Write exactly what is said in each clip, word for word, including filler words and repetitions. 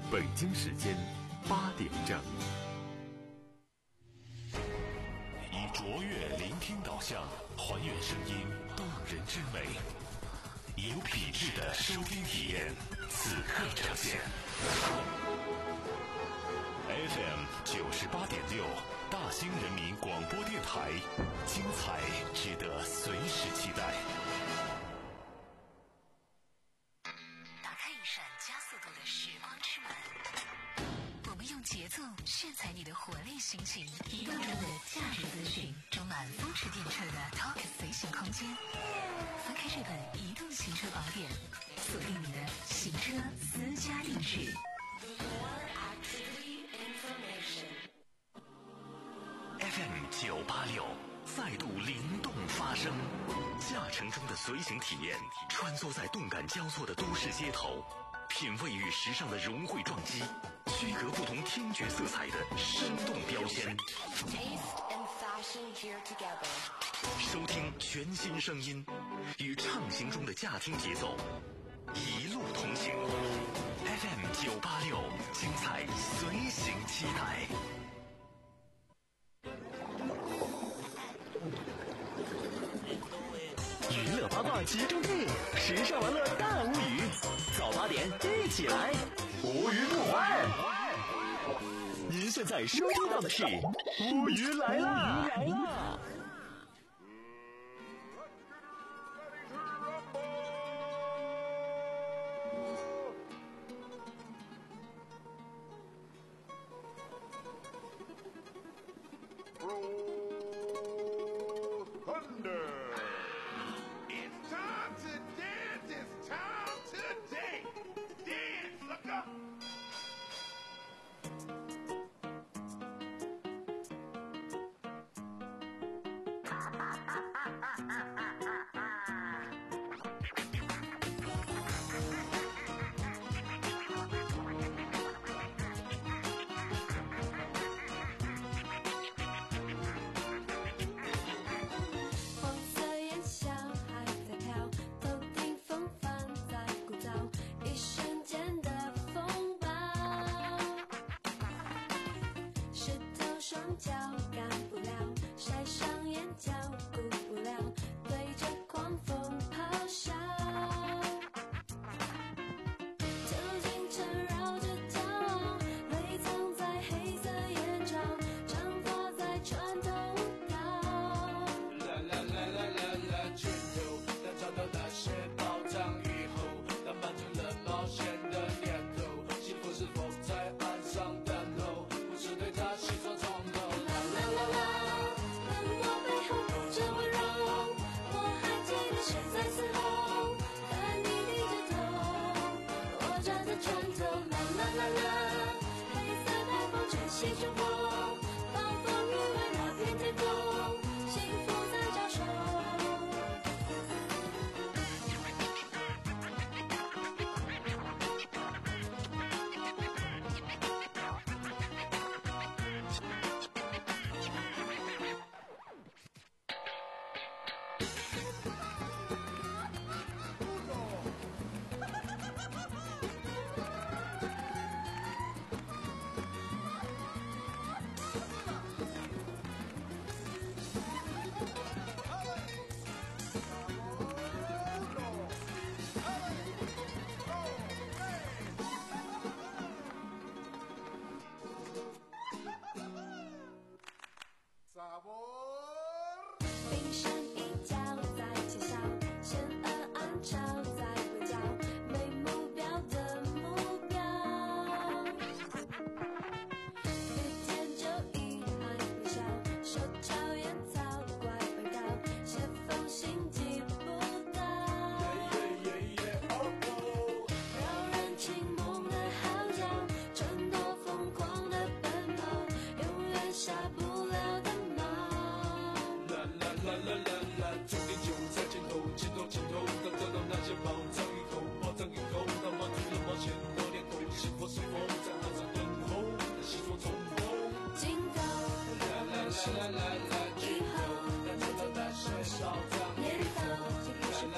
北京时间八点整。以卓越聆听导向，还原声音动人之美，以有品质的收听体验，此刻呈现。F M 九十八点六，大兴人民广播电台，精彩值得随时期待。 打开一扇加速度的时光之门，我们用节奏炫彩你的活力心情，移动中的价值资讯，充满风驰电掣的 Talk 随行空间。翻开这本移动行车宝典，锁定你的行车私家定制。 F M 九八六再度灵动发声，驾乘中的随行体验，穿梭在动感交错的都市街头，品味与时尚的融汇撞击，区隔不同听觉色彩的生动标签。收听全新声音，与畅行中的驾听节奏，一路同行。F M 九八六，精彩随行期待。娱乐八卦集中地，时尚玩乐大无语。早八点一起来，无鱼不欢。您现在收听到的是无鱼来啦！来啦！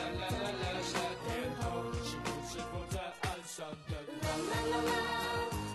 上的啦啦啦啦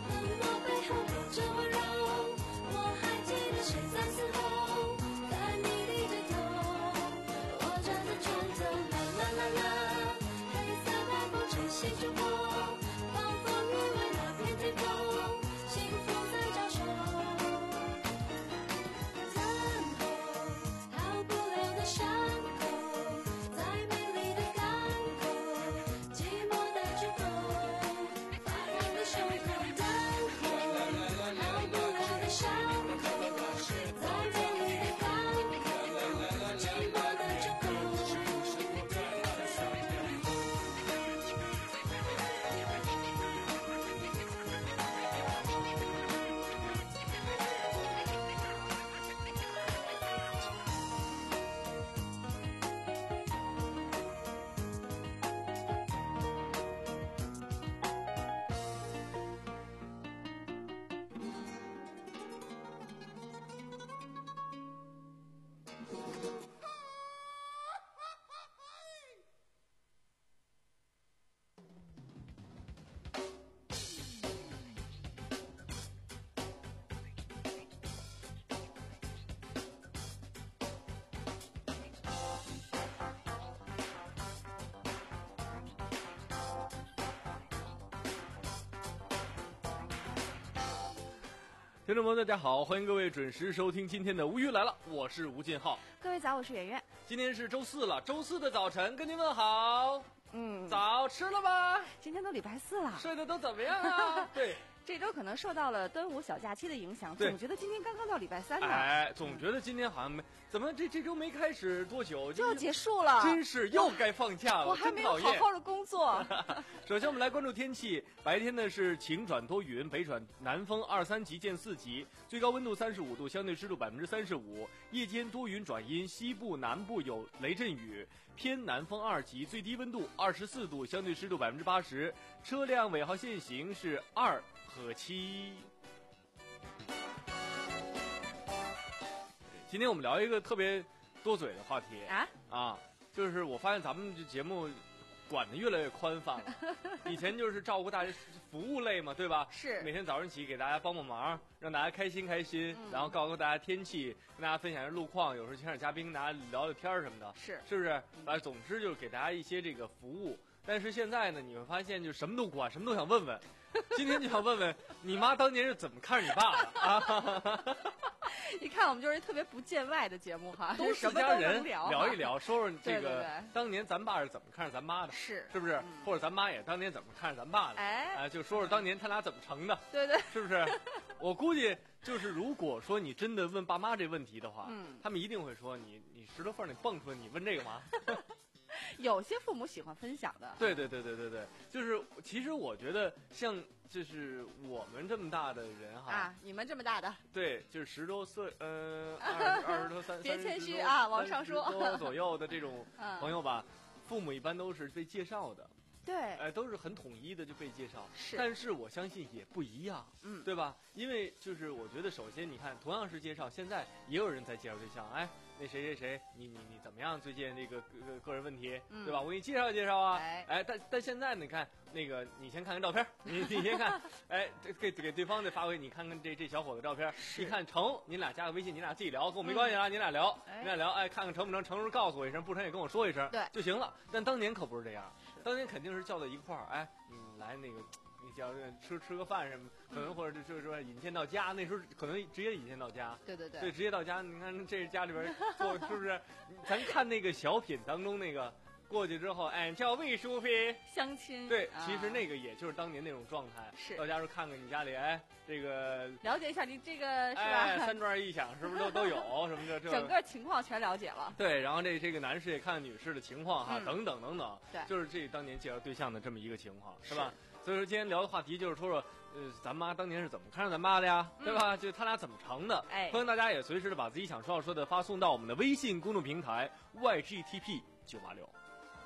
听众朋友大家好，欢迎各位准时收听今天的无语来了，我是吴进浩。 各位早，我是圆圆。 今天是周四了，周四的早晨跟您问好。 嗯， 早吃了吗？ 今天都礼拜四了， 睡得都怎么样啊？对。 这周可能受到了端午小假期的影响，总觉得今天刚刚到礼拜三呢。 哎，总觉得今天好像没怎么这这周没开始多久就要结束了， 真是又该放假了， 我还没有好好的工作。 首先我们来关注天气，白天呢是晴转多云，北转南风二三级见四级，最高温度三十五度，相对湿度百分之三十五。夜间多云转阴，西部南部有雷阵雨，偏南风二级，最低温度二十四度，相对湿度百分之八十。车辆尾号限行是二和七。今天我们聊一个特别多嘴的话题啊啊，就是我发现咱们这节目管得越来越宽泛了。以前就是照顾大家服务类嘛，对吧？ 是每天早上起给大家帮帮忙，让大家开心开心，嗯、然后告诉大家天气，跟大家分享一下路况，有时候请点嘉宾跟大家聊聊天什么的， 是是不是？啊，总之就是给大家一些这个服务。但是现在呢，你会发现就什么都管，什么都想问问。今天就想问问你妈当年是怎么看着你爸的啊？ 一看我们就是特别不见外的节目哈， 都是家人聊聊一聊，说说这个对对对当年咱爸是怎么看着咱妈的， 是是不是？嗯、或者咱妈也当年怎么看着咱爸的？ 哎， 啊、呃，就说说当年他俩怎么成的， 对对， 是不是？我估计就是如果说你真的问爸妈这问题的话，嗯，他们一定会说你你石头缝里蹦出来，你问这个吗？ 有些父母喜欢分享的， 对对对对对对，就是其实我觉得像就是我们这么大的人哈啊，你们这么大的， 对，就是十多岁，呃，二二十多三， 别谦虚啊，往上说， 多左右的这种朋友吧，父母一般都是被介绍的。 对， 哎、呃，都是很统一的就被介绍， 是， 但是我相信也不一样， 嗯， 对吧？因为就是我觉得，首先你看，同样是介绍，现在也有人在介绍对象，哎，那谁谁谁，你你你怎么样？最近这个个个人问题，嗯、对吧？我给你介绍介绍啊， 哎， 哎，但但现在你看那个，你先看看照片，你你先看，哎，给给对方再发回，你看看这这小伙子照片，一看成，你俩加个微信，你俩自己聊，跟我没关系啊，嗯、你俩聊， 哎、 你俩聊，哎，看看成不成，成时告诉我一声，不成也跟我说一声， 对， 就行了。但当年可不是这样。当年肯定是叫到一块儿，哎，嗯，来那个，你叫吃吃个饭什么，可能或者就是说引荐到家，那时候可能直接引荐到家， 对对对， 对，直接到家。你看这是家里边做，是不是？咱看那个小品当中那个过去之后，哎，叫魏淑妃相亲， 对， 啊、 其实那个也就是当年那种状态， 是到家时候看看你家里，哎，这个了解一下你这个是吧？ 哎，三转一响是不是都都有什么的？这整个情况全了解了。 对，然后这这个男士也看看女士的情况哈， 嗯、 等等等等， 对， 就是这当年介绍对象的这么一个情况，是吧？ 是所以说今天聊的话题就是说说，呃，咱妈当年是怎么看上咱妈的呀， 嗯、 对吧？就他俩怎么成的？ 哎， 欢迎大家也随时的把自己想说要说的发送到我们的微信公众平台 Y G T P 九八六。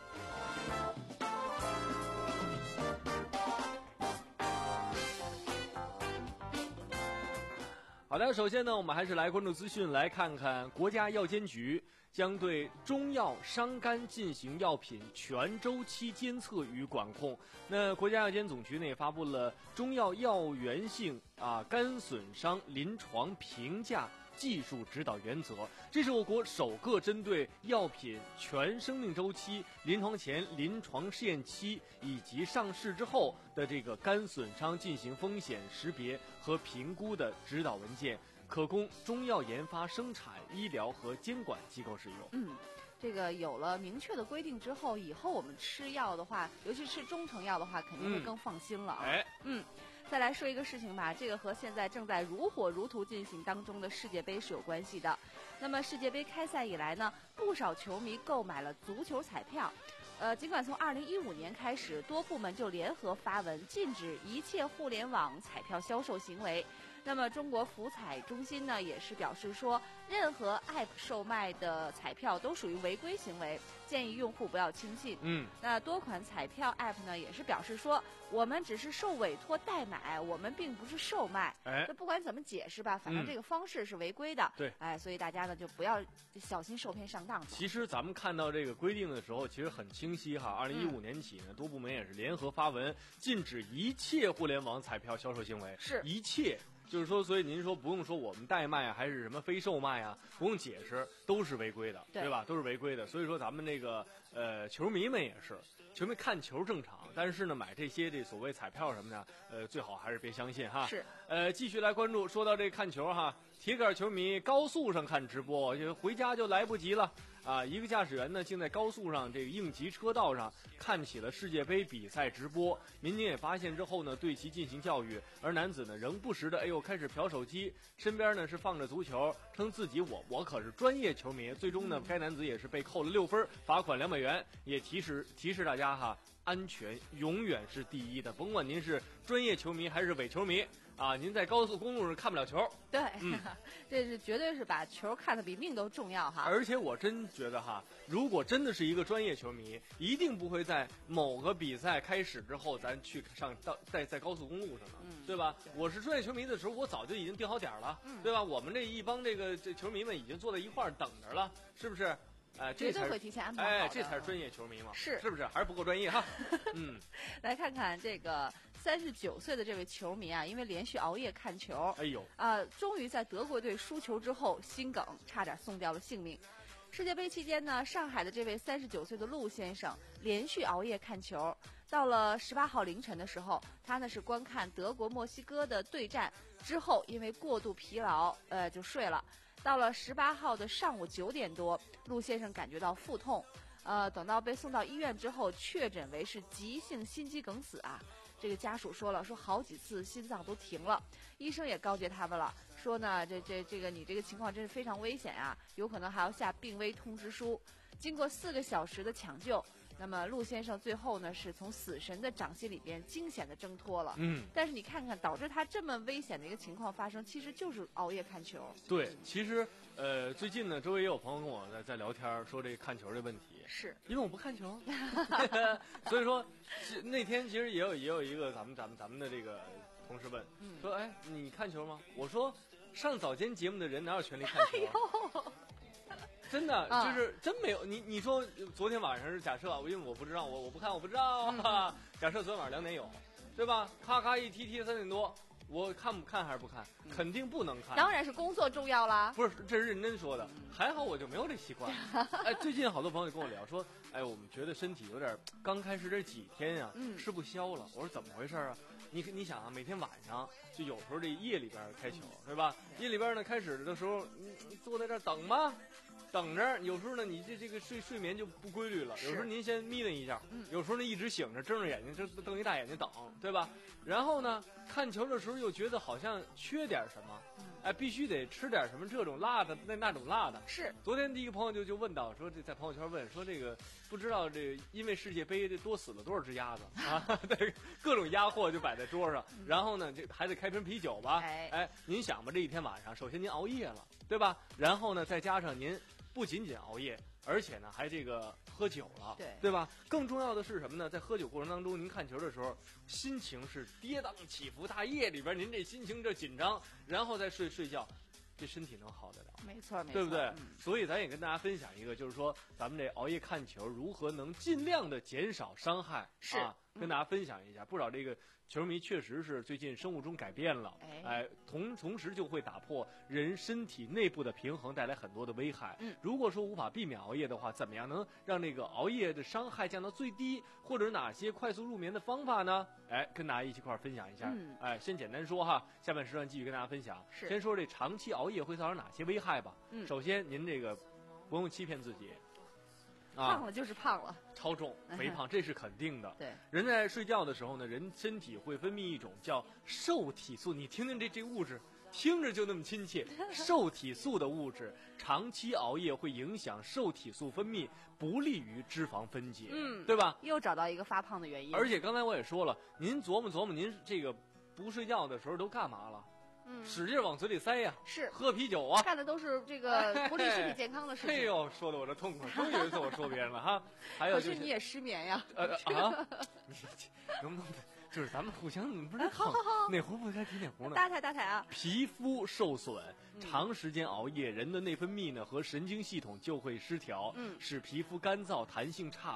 好的，首先呢，我们还是来关注资讯，来看看国家药监局将对中药伤肝进行药品全周期监测与管控。那国家药监总局呢也发布了中药药源性啊肝损伤临床评价技术指导原则，这是我国首个针对药品全生命周期、临床前、临床试验期以及上市之后的这个肝损伤进行风险识别和评估的指导文件，可供中药研发、生产、医疗和监管机构使用。 嗯。这个有了明确的规定之后，以后我们吃药的话，尤其吃中成药的话，肯定会更放心了啊。 哎， 嗯，再来说一个事情吧，这个和现在正在如火如荼进行当中的世界杯是有关系的。那么世界杯开赛以来呢，不少球迷购买了足球彩票。呃，尽管从二零一五年开始，多部门就联合发文禁止一切互联网彩票销售行为。那么中国福彩中心呢也是表示说，任何 App 售卖的彩票都属于违规行为，建议用户不要轻信。 嗯， 那多款彩票 App 呢也是表示说，我们只是受委托代买，我们并不是售卖。 哎， 那不管怎么解释吧，反正这个方式是违规的。 嗯、对， 哎，所以大家呢就不要小心受骗上当。 其实咱们看到这个规定的时候，其实很清晰哈。二零一五年起呢，嗯、多部门也是联合发文，禁止一切互联网彩票销售行为， 是一切。 就是说，所以您说不用说我们代卖啊，还是什么非售卖啊，不用解释，都是违规的， 对对吧？都是违规的。所以说咱们这个呃球迷们也是，球迷看球正常，但是呢买这些这所谓彩票什么的，呃最好还是别相信哈。 是。 呃，继续来关注，说到这看球哈，铁杆球迷高速上看直播，就回家就来不及了。啊，一个驾驶员呢，竟在高速上这个应急车道上看起了世界杯比赛直播。民警也发现之后呢，对其进行教育。而男子呢，仍不时的哎呦开始瞟手机，身边呢是放着足球，称自己我我可是专业球迷。最终呢，该男子也是被扣了六分，罚款两百元。也提示提示大家哈，安全永远是第一的，甭管您是专业球迷还是伪球迷。啊，您在高速公路上看不了球， 对， 嗯、 这是绝对是把球看得比命都重要哈。 而且我真觉得哈，如果真的是一个专业球迷，一定不会在某个比赛开始之后，咱去上到在在高速公路上了， 嗯、 对吧？我是专业球迷的时候，我早就已经定好点了， 嗯、 对吧？我们这一帮这个这球迷们已经坐在一块儿等着了，是不是？哎，这才会提前安排好哎，这才是专业球迷嘛， 是是不是？还是不够专业哈。嗯， 来看看这个三十九岁的这位球迷啊，因为连续熬夜看球， 哎呦， 啊、呃，终于在德国队输球之后心梗，差点送掉了性命。世界杯期间呢，上海的这位三十九岁的陆先生连续熬夜看球，到了十八号凌晨的时候，他呢是观看德国墨西哥的对战之后，因为过度疲劳，呃，就睡了。到了十八号的上午九点多，陆先生感觉到腹痛，呃，等到被送到医院之后，确诊为是急性心肌梗死啊。这个家属说了，说好几次心脏都停了，医生也告诫他们了，说呢，这这这个你这个情况真是非常危险啊，有可能还要下病危通知书。经过四个小时的抢救，那么陆先生最后呢是从死神的掌心里边惊险的挣脱了。 嗯， 但是你看看，导致他这么危险的一个情况发生，其实就是熬夜看球。 对，其实呃，最近呢，周围也有朋友跟我在在聊天，说这个看球的问题。 是因为我不看球，所以说那天其实也有也有一个咱们咱们咱们的这个同事问， 嗯、 说哎你看球吗？我说上早间节目的人哪有权利看球？ 哎真的就是真没有你你说昨天晚上是假设，因为我不知道我我不看我不知道、啊，假设昨天晚上两点有，对吧？咔咔一踢踢三点多。我看不看还是不看？肯定不能看。 当然是工作重要啦。 不是，这是认真说的。还好我就没有这习惯。哎，最近好多朋友跟我聊说，哎，我们觉得身体有点刚开始这几天呀、啊， 嗯、 吃不消了。我说怎么回事啊？你你想啊，每天晚上就有时候这夜里边开球，对吧？夜里边呢开始的时候，你坐在这儿等吧。等着，有时候呢，你这这个睡睡眠就不规律了。有时候您先眯瞪一下， 嗯、 有时候呢一直醒着，睁着眼睛，就瞪一大眼睛等，对吧？然后呢，看球的时候又觉得好像缺点什么， 嗯、 哎，必须得吃点什么这种辣的，那那种辣的。 是。 昨天第一个朋友就就问到说，这在朋友圈问说这个不知道这个因为世界杯这多死了多少只鸭子啊？对，各种鸭货就摆在桌上， 嗯、 然后呢，这还得开瓶啤酒吧？ 哎哎，您想吧，这一天晚上，首先您熬夜了，对吧？然后呢，再加上您。不仅仅熬夜，而且呢还这个喝酒了， 对对吧？更重要的是什么呢？在喝酒过程当中，您看球的时候，心情是跌宕起伏。大夜里边，您这心情这紧张，然后再睡睡觉，这身体能好得了？ 没错，没错， 对不对？ 嗯、 所以咱也跟大家分享一个，就是说咱们这熬夜看球如何能尽量的减少伤害， 是、 啊、跟大家分享一下。不少这个球迷确实是最近生物钟改变了， 哎， 哎同同时就会打破人身体内部的平衡，带来很多的危害。 嗯， 如果说无法避免熬夜的话，怎么样能让这个熬夜的伤害降到最低，或者哪些快速入眠的方法呢？哎，跟大家一起块分享一下。 嗯， 哎，先简单说哈，下半时段继续跟大家分享。 是， 先说这长期熬夜会造成哪些危害吧。 嗯， 首先您这个不用欺骗自己。 胖了就是胖了， 啊、超重、肥胖，这是肯定的。 对， 人在睡觉的时候呢，人身体会分泌一种叫受体素，你听听这这物质，听着就那么亲切。受体素的物质，长期熬夜会影响受体素分泌，不利于脂肪分解， 嗯， 对吧？ 又找到一个发胖的原因。 而且刚才我也说了，您琢磨琢磨，您这个不睡觉的时候都干嘛了？ 嗯， 使劲往嘴里塞呀， 是喝啤酒啊， 干的都是这个不利身体健康的事情。 哎呦，说的我这痛快，终于有一次我说别人了哈。还有、就是， 可是你也失眠呀？ 呃啊，你能不能就是咱们互相不是好哪壶不开提哪壶呢？ 大台大台啊！ 皮肤受损，长时间熬夜，人的内分泌呢和神经系统就会失调， 嗯， 使皮肤干燥、弹性差。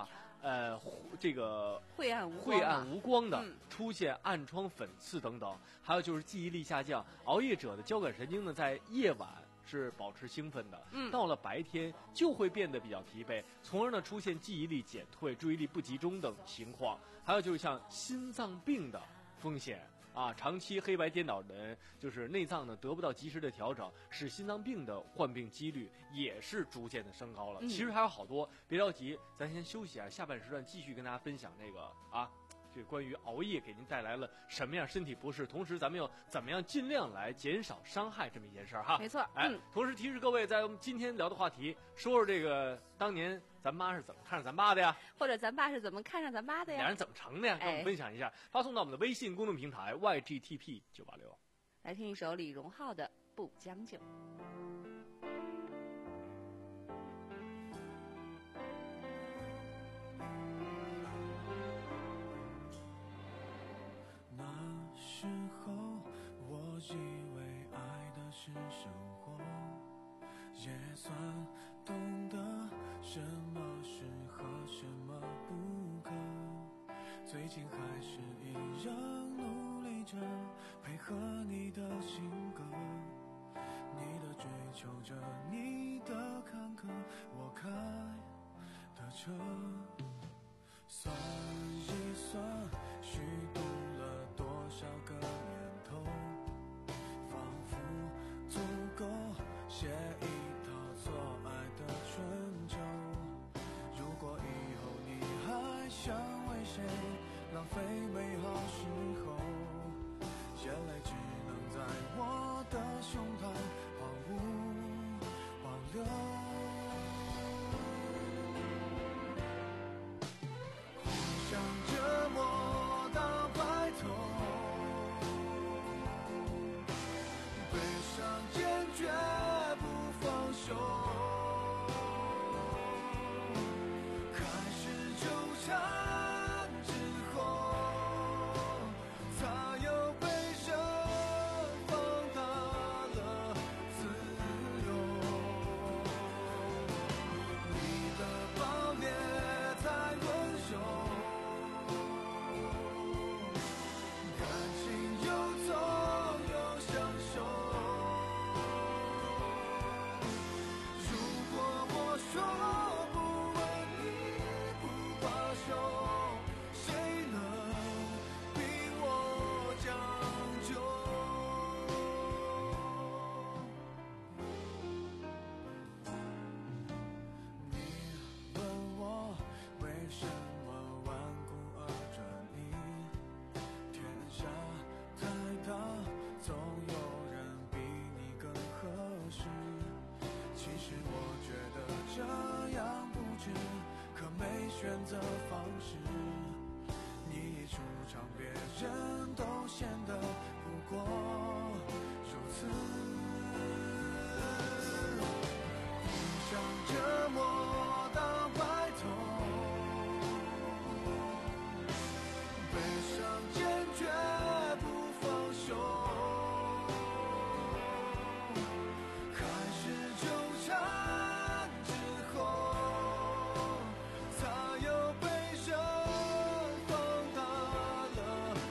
呃这个晦暗无晦暗无光的， 嗯、 出现暗疮、粉刺等等，还有就是记忆力下降。熬夜者的交感神经呢，在夜晚是保持兴奋的， 嗯， 到了白天就会变得比较疲惫，从而呢出现记忆力减退、注意力不集中等情况。还有就是像心脏病的风险啊，长期黑白颠倒的人，就是内脏呢得不到及时的调整，使心脏病的患病几率也是逐渐的升高了。 嗯、 其实还有好多，别着急，咱先休息啊，下半时段继续跟大家分享这个啊。这关于熬夜给您带来了什么样身体不适，同时咱们又怎么样尽量来减少伤害这么一件事儿哈。 没错， 哎， 嗯， 同时提示各位，在我们今天聊的话题，说说这个当年咱妈是怎么看上咱爸的呀， 或者咱爸是怎么看上咱妈的呀， 俩人怎么成的呀，跟我们分享一下，哎、发送到我们的微信公众平台 Y G T P 九八六。 来听一首李荣浩的《不将就》。 以为爱的是生活，也算懂得什么适合什么不可，最近还是一样努力着配合你的性格，你的追求着，你的坎坷，我开的车，算一算虚度了多少个年头，足够写一套错爱的春秋。如果以后你还想为谁浪费美好时候，眼泪只能在我的胸膛毫无保留。互相折磨到白头，悲伤坚决不放手，开始纠缠之后，才有悲伤放大了自由。你的暴烈在温柔，感情又痛又享受。如果我说不问你不罢休，谁能逼我将就？你问我为什么顽固而专一，天下太大，总有人比你更合适。其实我觉得这样不值，可没选择方式。你一出场，别人都显得不过如此。互相折磨到白头，悲伤坚决不放手，开始纠缠之后，才有悲伤放大了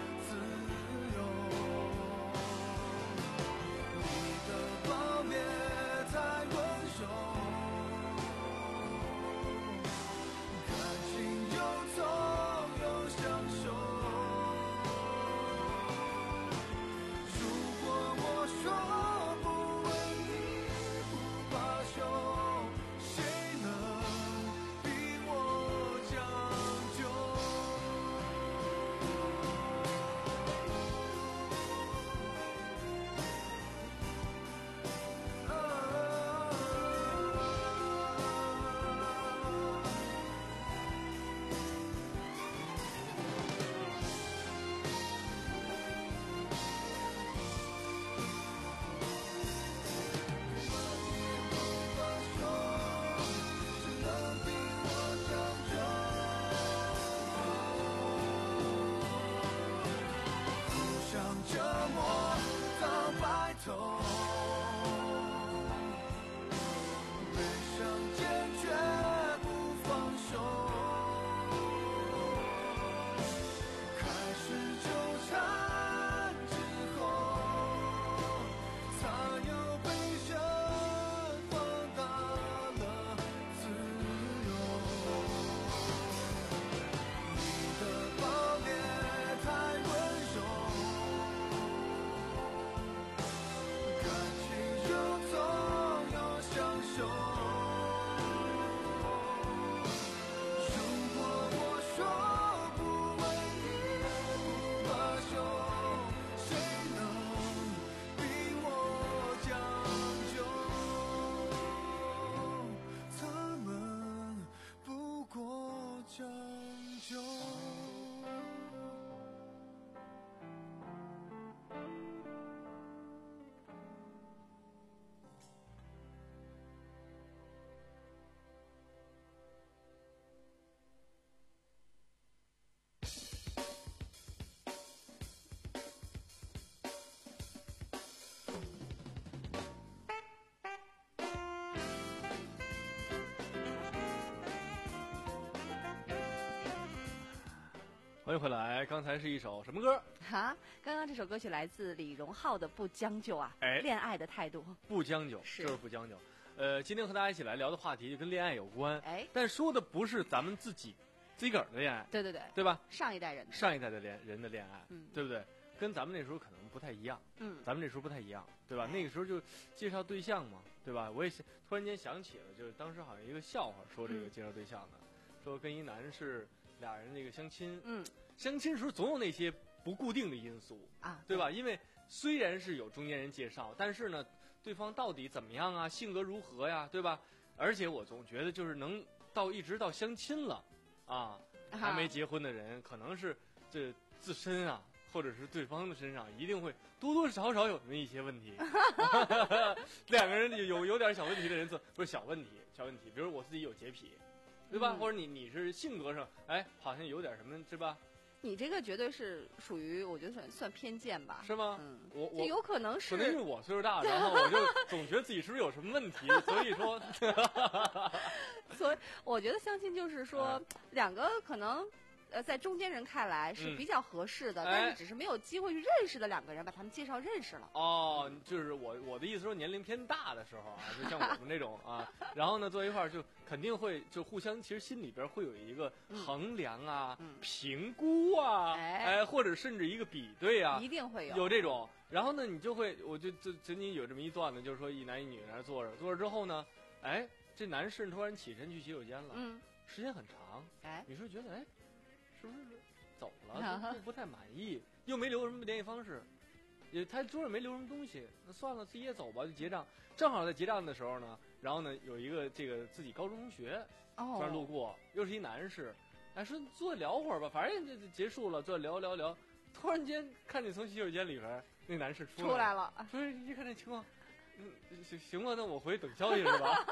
欢迎回来，刚才是一首什么歌？ 哈，刚刚这首歌曲来自李荣浩的《不将就》啊， 哎恋爱的态度。 不将就， 是就是不将就。呃，今天和大家一起来聊的话题就跟恋爱有关， 哎， 但说的不是咱们自己自己个儿的恋爱， 对对对， 对吧？ 上一代人的， 上一代的恋人的恋爱， 嗯对不对？跟咱们那时候可能不太一样， 嗯， 咱们那时候不太一样，对吧？ 哎那个时候就介绍对象嘛，对吧？我也是突然间想起了，就是当时好像一个笑话，说这个嗯介绍对象的，说跟一男士俩人这个相亲， 嗯相亲时候总有那些不固定的因素， 啊， 对吧？因为虽然是有中间人介绍，但是呢，对方到底怎么样啊，性格如何呀，对吧？而且我总觉得就是能到一直到相亲了，啊，还没结婚的人，可能是这自身啊，或者是对方的身上，一定会多多少少有那么一些问题。两个人有有点小问题的人，做不是小问题，小问题，比如我自己有洁癖，对吧？ 嗯或者你你是性格上，哎，好像有点什么，是吧？ 你这个绝对是属于我觉得算算偏见吧， 是吗？ 嗯， 我我这有可能是可能是我岁数大，然后我就总觉得自己是不是有什么问题，所以说， 所以我觉得相亲就是说啊两个可能。呃，在中间人看来是嗯比较合适的， 哎但是只是没有机会去认识的两个人，把他们介绍认识了。 哦，就是我我的意思说年龄偏大的时候啊，就像我们这种啊，然后呢坐一块儿就肯定会就互相，其实心里边会有一个衡量啊、 嗯评估啊， 哎哎，或者甚至一个比对啊， 一定会有有这种。然后呢，你就会，我就就曾经有这么一段子，就是说一男一女在那坐着，坐着之后呢，哎，这男士突然起身去洗手间了， 嗯， 时间很长， 哎， 女士觉得哎，是不是走了，不不太满意，又没留什么联系方式，也他桌上没留什么东西，那算了，自己也走吧，就结账。正好在结账的时候呢，然后呢有一个这个自己高中同学突然路哦， 过，又是一男士，哎说坐聊会儿吧，反正就就结束了，坐聊聊聊，突然间看见从洗手间里边那男士出出来了， 说一看这情况，嗯行行吧，那我回去等消息是吧？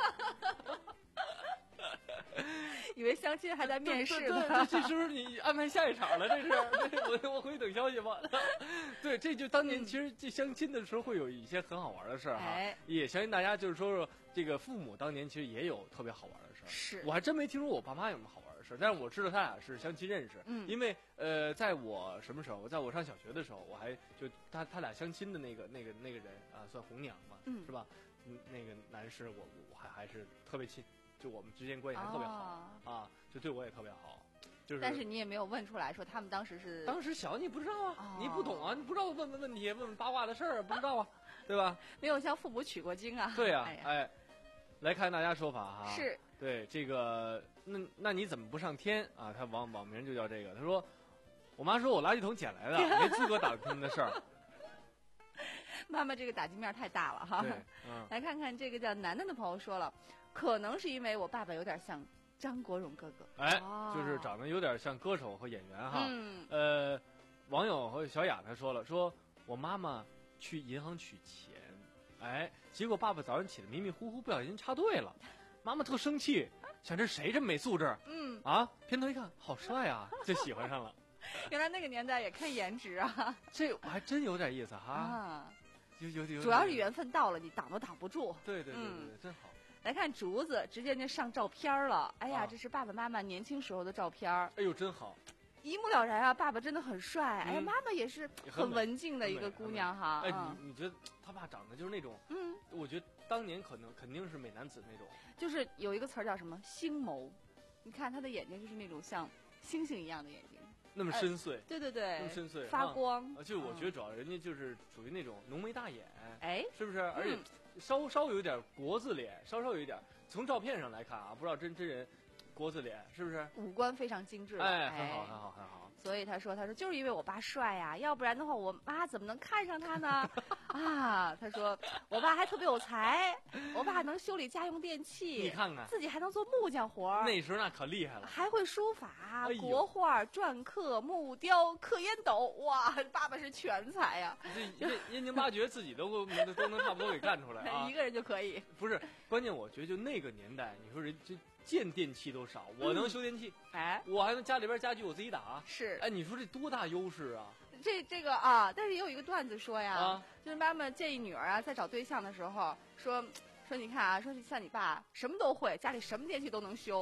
以为相亲还在面试对对对， 呢。 这时候你安排下一场了，这是对我我回去等消息吧。对，这就当年其实这相亲的时候会有一些很好玩的事儿哈， 哎也相信大家就是说说这个父母当年其实也有特别好玩的事儿。 是我还真没听说我爸妈有什么好玩的事儿，但是我知道他俩是相亲认识。 嗯因为呃，在我什么时候，在我上小学的时候，我还就他他俩相亲的那个那个那个人啊，算红娘嘛， 嗯是吧？嗯，那个男士我我还还是特别亲。就我们之间关系还特别好、 哦啊，就对我也特别好，就是。 但是你也没有问出来说他们当时是当时小你不知道啊， 哦你不懂啊，你不知道问问问题，问问八卦的事儿，不知道啊，对吧？ 没有向父母取过经啊。 对呀、 哎呀哎，来看大家说法哈。 是。 对这个，那那你怎么不上天啊？他网网名就叫这个，他说，我妈说我垃圾桶捡来的，没资格打他们的事儿。 妈妈这个打击面太大了哈。 对，嗯。 来看看这个叫楠楠的朋友说了，可能是因为我爸爸有点像张国荣哥哥， 哎， 哦就是长得有点像歌手和演员哈。 嗯， 呃，网友和小雅她说了，说我妈妈去银行取钱，哎，结果爸爸早上起来迷迷糊糊，不小心插队了，妈妈特生气，想这谁这么没素质？ 嗯， 啊，偏头一看，好帅啊，就喜欢上了。 原来那个年代也看颜值啊。 这我还真有点意思哈， 啊， 有有有， 主要是缘分到了，你挡都挡不住。 对对对对嗯对，真好。 来看竹子，直接就上照片了。哎呀， 啊这是爸爸妈妈年轻时候的照片， 哎呦，真好。 一目了然啊！爸爸真的很帅，哎呀， 嗯妈妈也是也很美很文静的一个很美姑娘哈。 哎， 嗯你你觉得他爸长得就是那种， 嗯， 我觉得当年可能肯定是美男子那种。 就是有一个词儿叫什么星眸，你看他的眼睛就是那种像星星一样的眼睛， 那么深邃， 对对对， 那么深邃， 发光。 啊，就我觉得嗯主要人家就是属于那种浓眉大眼， 哎， 是不是？而且稍稍有点国字脸，稍稍有一点。从照片上来看啊，不知道真真人国字脸是不是？ 五官非常精致了， 哎，很好，很好，很好。 所以他说：“他说就是因为我爸帅呀、要不然的话，我妈怎么能看上他呢？啊，他说我爸还特别有才，我爸能修理家用电器， 你看看， 自己还能做木匠活儿， 那时候那可厉害了， 还会书法、 哎呦国画、篆刻、木雕、刻烟斗，哇，爸爸是全才呀、 这这燕京八绝自己都都都能差不多给干出来啊一！个人就可以。 不是，关键我觉得就那个年代，你说人这建电器都少，我能修电器， 哎， 我还能家里边家具我自己打， 是哎，你说这多大优势啊！ 这这个啊，但是也有一个段子说呀， 啊就是妈妈建议女儿啊，在找对象的时候说说，你看啊，说像你爸什么都会，家里什么电器都能修，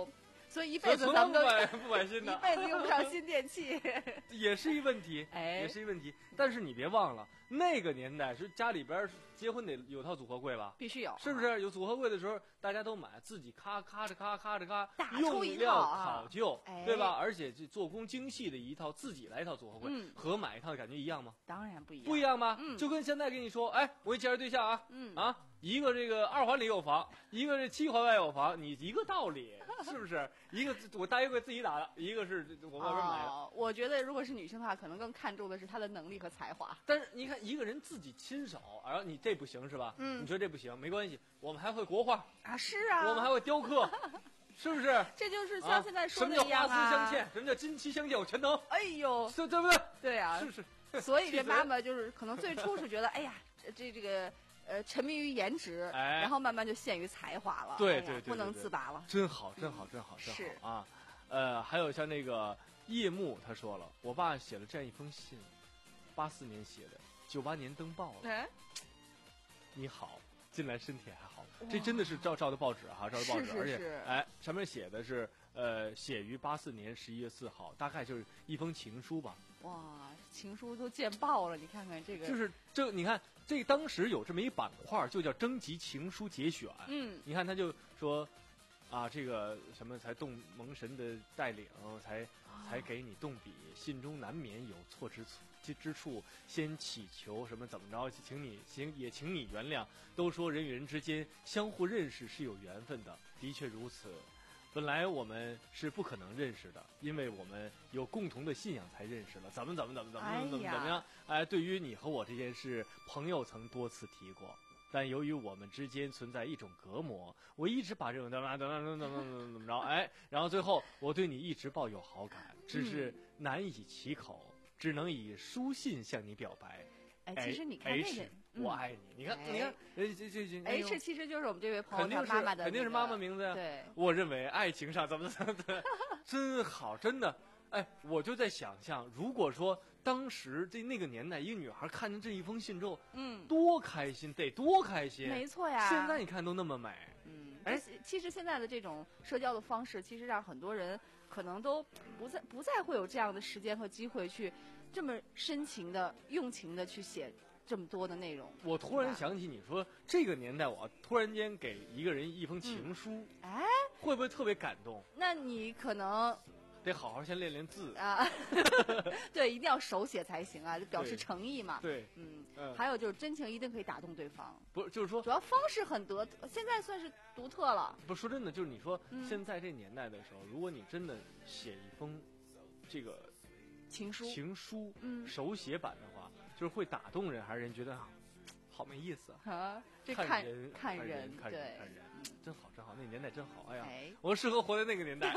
所以一辈子从来不咱们都买不买新一的， 辈子用不上新电器。 也是一问题， 哎也是一问题。但是你别忘了，那个年代是家里边结婚得有套组合柜吧？ 必须有， 是不是？有组合柜的时候，大家都买，自己咔咔着咔咔着咔， 打出用一套料啊考究， 哎对吧？而且这做工精细的一套，自己来一套组合柜， 嗯和买一套感觉一样吗？ 当然不一样， 不一样吗？ 嗯就跟现在跟你说，哎，我给你介绍对象啊， 嗯啊，一个这个二环里有房，一个这七环外有房，你一个道理，是不是？一个我大衣柜自己打的，一个是我外边买的。 哦，我觉得如果是女性的话，可能更看重的是她的能力和才华。 但是你看，一个人自己亲手，然后你这不行是吧？ 嗯你觉得这不行，没关系，我们还会国画， 啊，是啊， 我们还会雕刻，是不是？ 这就是啊像现在说什么叫的一样花丝相啊。 嵌？什么叫金漆相见？我全能， 哎呦， 对对不对？ 对啊， 是是。 所以这气死人妈妈就是可能最初是觉得，哎呀，这这这个呃沉迷于颜值， 哎然后慢慢就陷于才华了，哎呀对对对对不能对自拔了。 真好，真好，真好，真是好啊！呃，还有像那个叶幕，他说了，我爸写了这样一封信，八四年写的，九八年登报了。 哎， 你好，近来身体还好？这真的是照照的报纸哈，照的报纸， 是是而且是哎，上面写的是呃，写于八四年十一月四号，大概就是一封情书吧。 哇，情书都见报了，你看看这个， 就是这，你看这当时有这么一版画，就叫征集情书节选。 嗯， 你看他就说，啊，这个什么才动蒙神的带领，才才给你动笔，信中难免有错之处之之处，先祈求什么怎么着，请你请也请你原谅。都说人与人之间相互认识是有缘分的，的确如此。本来我们是不可能认识的，因为我们有共同的信仰才认识了。怎么怎么怎么怎么怎么怎么怎么样？哎，对于你和我这件事，朋友曾多次提过。但由于我们之间存在一种隔膜，我一直把这种怎么怎么怎么怎么怎么怎么着，哎，然后最后我对你一直抱有好感，只是难以启口，只能以书信向你表白。 哎，其实你看那个 H，我爱你，你看， 哎你看，这这这这 H 其实就是我们这位朋友肯定是他妈妈的， 肯定是妈妈名字呀。 对， 我认为爱情上怎么怎么怎么，真好，真的。哎，我就在想象，如果说当时这那个年代，一个女孩看见这一封信之后， 嗯， 多开心，得多开心。 没错呀。 现在你看都那么美， 嗯， 哎哎，其实现在的这种社交的方式，其实让很多人可能都不再不再会有这样的时间和机会去这么深情的、用情的去写这么多的内容。 我突然想起你说这个年代，我突然间给一个人一封情书， 哎， 会不会特别感动？ 那你可能得好好先练练字。 啊，对，一定要手写才行啊，就表示对诚意嘛。 对， 嗯， 嗯还有就是真情一定可以打动对方， 不是，就是说主，要方式很独，现在算是独特了。 不是说真的，就是你说嗯现在这年代的时候，如果你真的写一封这个情书， 情书， 嗯手写版的话，就是会打动人，还是人觉得啊好没意思啊？ 啊，这看看人看人人， 看人对， 看人，真好真好，那年代真好，哎呀， 哎， 我适合活在那个年代。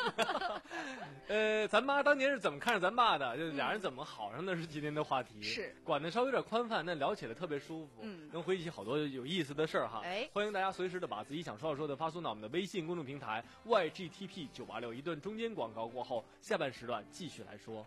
呃，咱妈当年是怎么看着咱爸的？就俩人怎么好上的是今天的话题。 是管的稍微有点宽泛，但聊起来特别舒服， 嗯能回忆起好多有意思的事儿哈。 哎欢迎大家随时的把自己想说的说的发送到我们的微信公众平台 Y G T P 九八六。一段中间广告过后，下半时段继续来说。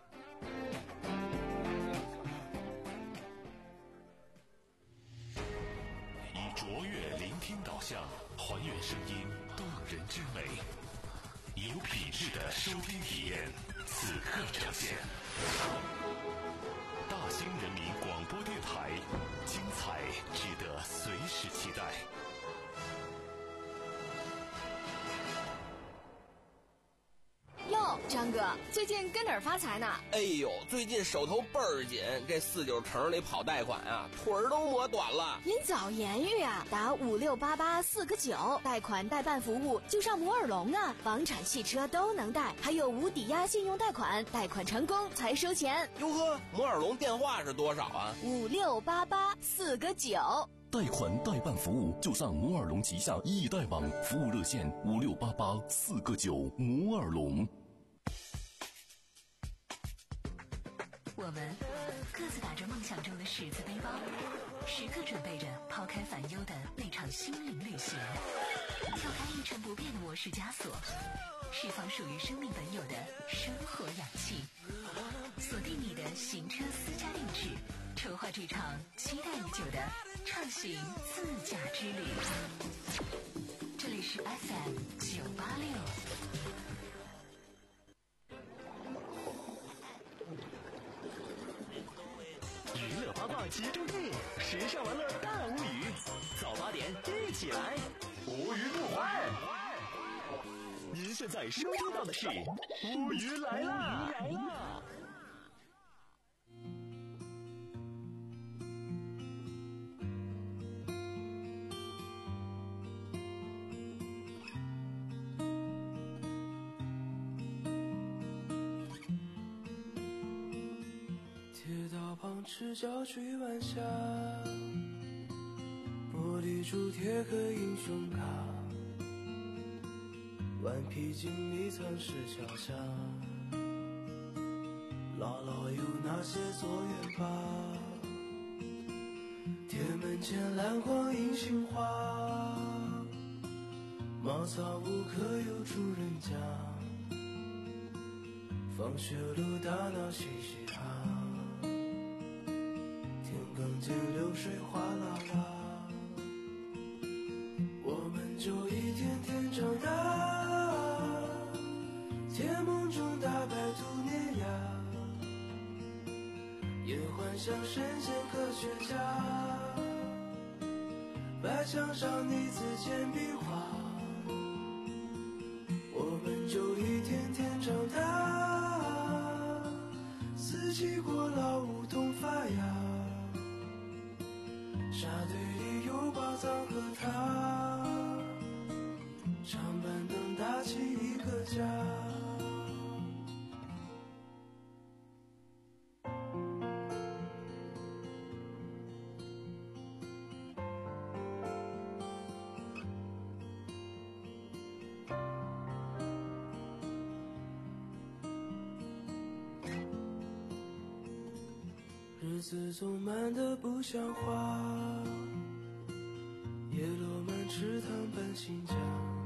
以卓越聆听导向，还原声音动人之美，有品质的收听体验，此刻呈现。大兴人民广播电台，精彩值得随时期待。 哟，张哥，最近跟哪儿发财呢？ 哎呦，最近手头倍儿紧，这四九城里跑贷款啊，腿儿都磨短了。 您早言语啊，打五六八八四个九，贷款代办服务就上摩尔龙啊，房产、汽车都能贷，还有无抵押信用贷款，贷款成功才收钱。 哟呵，摩尔龙电话是多少啊？ 五六八八四个九。 贷款代办服务就上摩尔龙旗下易贷网，服务热线五六八八四个九。摩尔龙。 我们各自打着梦想中的十字背包，时刻准备着抛开烦忧的那场心灵旅行，跳开一成不变的模式枷锁，释放属于生命本有的生活氧气，锁定你的行车私家定制，筹划这场期待已久的畅行自驾之旅。这里是 F M 九八六。 化集中地，时尚玩乐大无语。早八点一起来，无鱼不欢。您现在收听到的是乌鱼来啦！来啦！ 铁道旁赤脚追晚霞，玻璃珠贴个英雄卡，顽皮筋迷藏石桥下，姥姥有那些作业吧。铁门前蓝光映杏花，茅草屋可有住人家，放学路打闹嘻嘻哈，田埂间流水哗啦啦，我们就一天天长大，甜梦中大白兔碾压，也幻想神仙科学家，白墙上泥字简笔画，我们就一天天长大，四季过老梧桐发芽，沙堆里有宝藏和他，长板凳搭起一个家。日子总慢得不像话，叶落满池塘搬新家，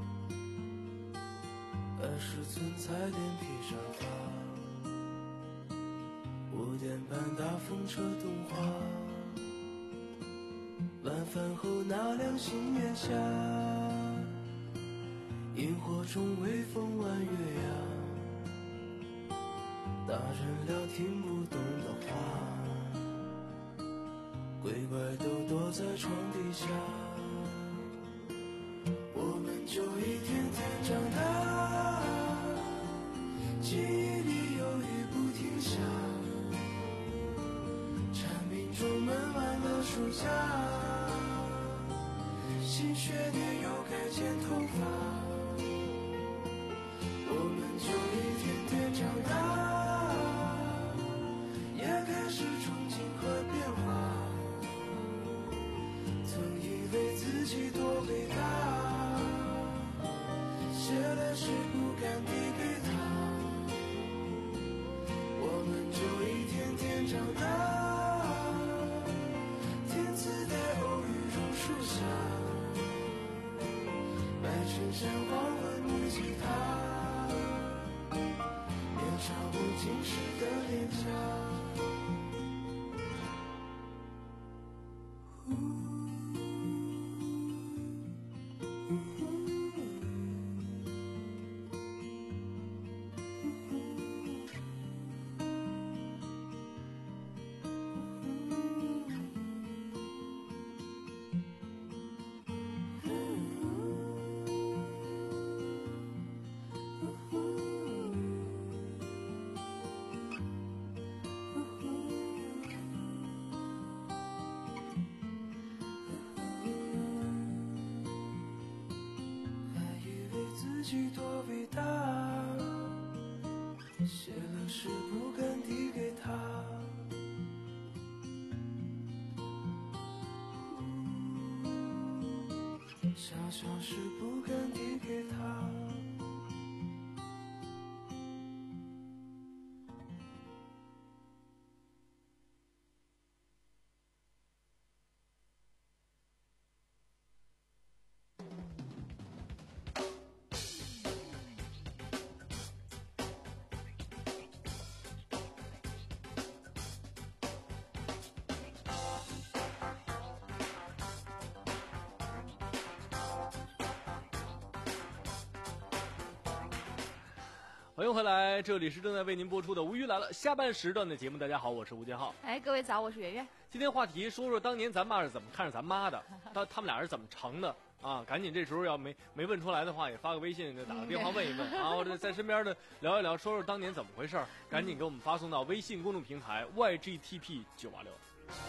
二十寸彩电披沙发，五点半大风车动画，晚饭后那凉新月下，萤火虫微风弯月牙，大人聊听不懂的话，鬼怪都躲在床底下，我们就一天天长大，记忆里有雨不停下，蝉鸣中闷完了暑假，新学年又该剪头发，我们就一天天长大，也开始憧憬和变化，曾以为自己多伟大，写了诗不敢递给他，我们就一天天长大，天自带偶遇榕树下，白衬衫黄昏木吉他，年少不经事的脸颊。自己多伟大，写了诗不敢递给他，小小事不敢递给他。 欢迎回来，这里是正在为您播出的《无语来了》下半时段的节目。大家好，我是吴建浩。 哎，各位早，我是圆圆。 今天话题说说当年咱爸是怎么看着咱妈的，他他们俩是怎么成的啊？赶紧这时候要没没问出来的话，也发个微信，打个电话问一问啊，或者在身边的聊一聊，说说当年怎么回事，赶紧给我们发送到微信公众平台 Y G T P 九八六。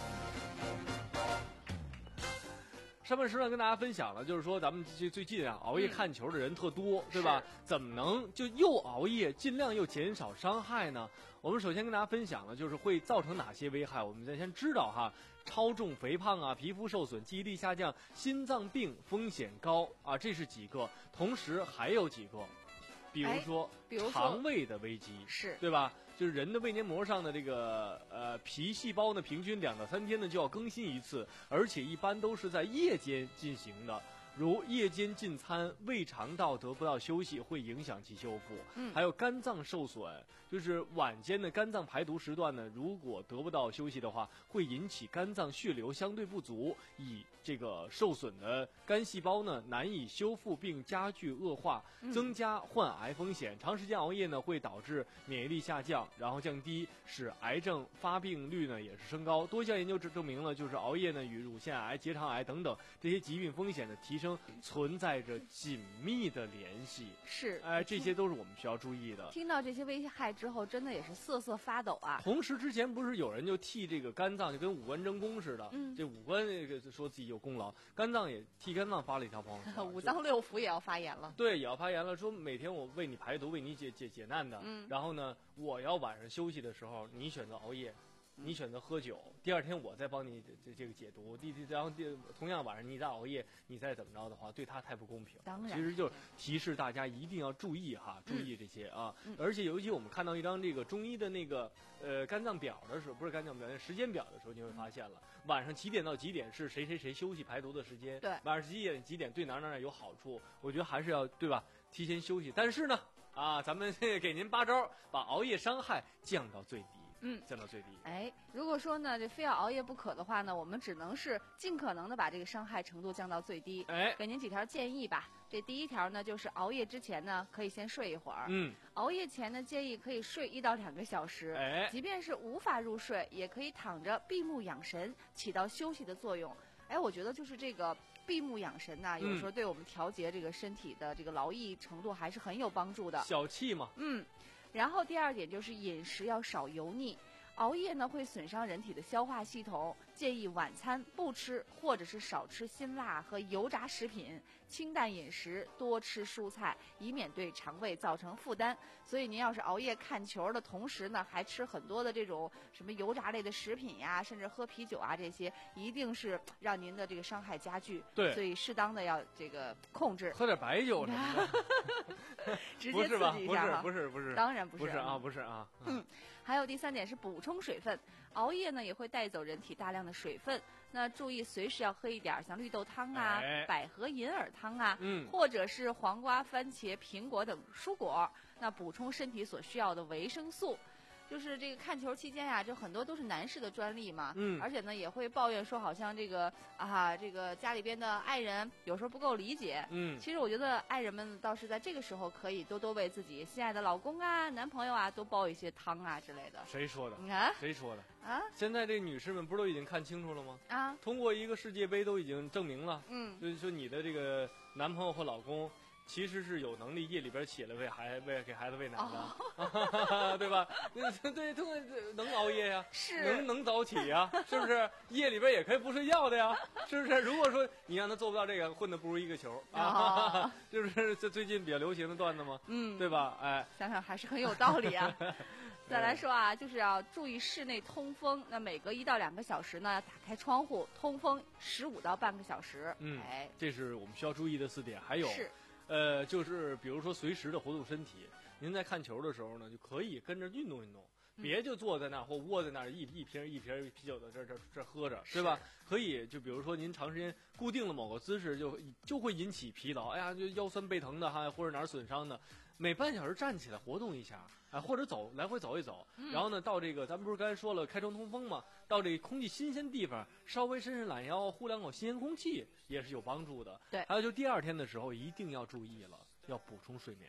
上半时段跟大家分享了，就是说咱们这最近啊，熬夜看球的人特多，嗯、对吧？怎么能就又熬夜，尽量又减少伤害呢？我们首先跟大家分享了，就是会造成哪些危害。我们先先知道哈，超重、肥胖啊，皮肤受损、记忆力下降、心脏病风险高啊，这是几个。同时还有几个，比如说， 比如说肠胃的危机， 是对吧？就是人的胃黏膜上的这个呃皮细胞呢，平均两到三天呢就要更新一次，而且一般都是在夜间进行的。如夜间进餐，胃肠道得不到休息，会影响其修复。嗯，还有肝脏受损，就是晚间的肝脏排毒时段呢，如果得不到休息的话，会引起肝脏血流相对不足，以这个受损的肝细胞呢难以修复并加剧恶化，增加患癌风险。长时间熬夜呢会导致免疫力下降，然后降低，使癌症发病率呢也是升高。多项研究证明了，就是熬夜呢与乳腺癌、结肠癌等等这些疾病风险的提升存在着紧密的联系。 是， 哎，这些都是我们需要注意的。 听到这些危害之后，真的也是瑟瑟发抖啊。 同时，之前不是有人就替这个肝脏就跟五官争功似的，嗯，这五官这个说自己有功劳，肝脏也替肝脏发了一条朋友圈， 五脏六腑也要发言了。 对，也要发言了，说每天我为你排毒，为你解解解难的，嗯，然后呢，我要晚上休息的时候，你选择熬夜。你选择喝酒，第二天我再帮你这这个解毒，第第然后第同样晚上你再熬夜，你再怎么着的话，对他太不公平。 当然， 其实就是提示大家一定要注意哈，注意这些啊。嗯、而且尤其我们看到一张这个中医的那个呃肝脏表的时候，不是肝脏表，时间表的时候，你会发现了、嗯、晚上几点到几点是谁谁谁休息排毒的时间， 对， 晚上几点几点对哪哪哪有好处，我觉得还是要对吧，提前休息。但是呢，啊，咱们给您八招，把熬夜伤害降到最低。嗯，降到最低。 哎，如果说呢，这非要熬夜不可的话呢，我们只能是尽可能的把这个伤害程度降到最低。哎，给您几条建议吧。这第一条呢，就是熬夜之前呢，可以先睡一会儿。嗯，熬夜前呢，建议可以睡一到两个小时。哎，即便是无法入睡，也可以躺着闭目养神，起到休息的作用。哎，我觉得就是这个闭目养神呐、啊，有时候对我们调节这个身体的这个劳逸程度还是很有帮助的。 小气嘛。 嗯。然后第二点就是饮食要少油腻，熬夜呢会损伤人体的消化系统，建议晚餐不吃或者是少吃辛辣和油炸食品，清淡饮食，多吃蔬菜，以免对肠胃造成负担。所以您要是熬夜看球的同时呢，还吃很多的这种什么油炸类的食品呀，甚至喝啤酒啊，这些一定是让您的这个伤害加剧。 对， 所以适当的要这个控制， 喝点白酒什么的。直接刺激一下哈， 不是不是不是， 当然不是， 不是啊，不是啊。 嗯，还有第三点是补充水分，熬夜呢也会带走人体大量的水分，那注意随时要喝一点像绿豆汤啊、哎、百合银耳汤啊，嗯，或者是黄瓜、番茄、苹果等蔬果，那补充身体所需要的维生素。就是这个看球期间呀，就很多都是男士的专利嘛，嗯，而且呢也会抱怨说好像这个啊，这个家里边的爱人有时候不够理解，嗯，其实我觉得爱人们倒是在这个时候可以多多为自己心爱的老公啊、男朋友啊多煲一些汤啊之类的。 谁说的？ 你看， 谁说的？ 啊， 现在这女士们不都已经看清楚了吗？ 啊， 通过一个世界杯都已经证明了，嗯，就是说你的这个男朋友或老公。其实是有能力夜里边起来喂孩喂给孩子喂奶的，哦、对吧？对，对，能熬夜呀， 是能能早起呀，是不是？夜里边也可以不睡觉的呀，是不是？如果说你让他做不到这个，混的不如一个球啊， 哦、 是不是？这最近比较流行的段子吗？嗯，对吧？哎， 想想还是很有道理啊。再来说啊，就是要注意室内通风。那每隔一到两个小时呢，打开窗户通风十五到半个小时。 嗯， 哎， 这是我们需要注意的四点。还有是。 呃，就是比如说随时的活动身体，您在看球的时候呢，就可以跟着运动运动，别就坐在那儿或窝在那儿一一瓶一瓶啤酒的这这这喝着，对吧？可以就比如说您长时间固定了某个姿势，就就会引起疲劳，哎呀，就腰酸背疼的哈，或者哪儿损伤的，每半小时站起来活动一下，哎，或者走来回走一走，然后呢，到这个咱们不是刚才说了开窗通风嘛，到这空气新鲜地方，稍微伸伸懒腰，呼两口新鲜空气也是有帮助的。 对， 还有就第二天的时候一定要注意了，要补充睡眠。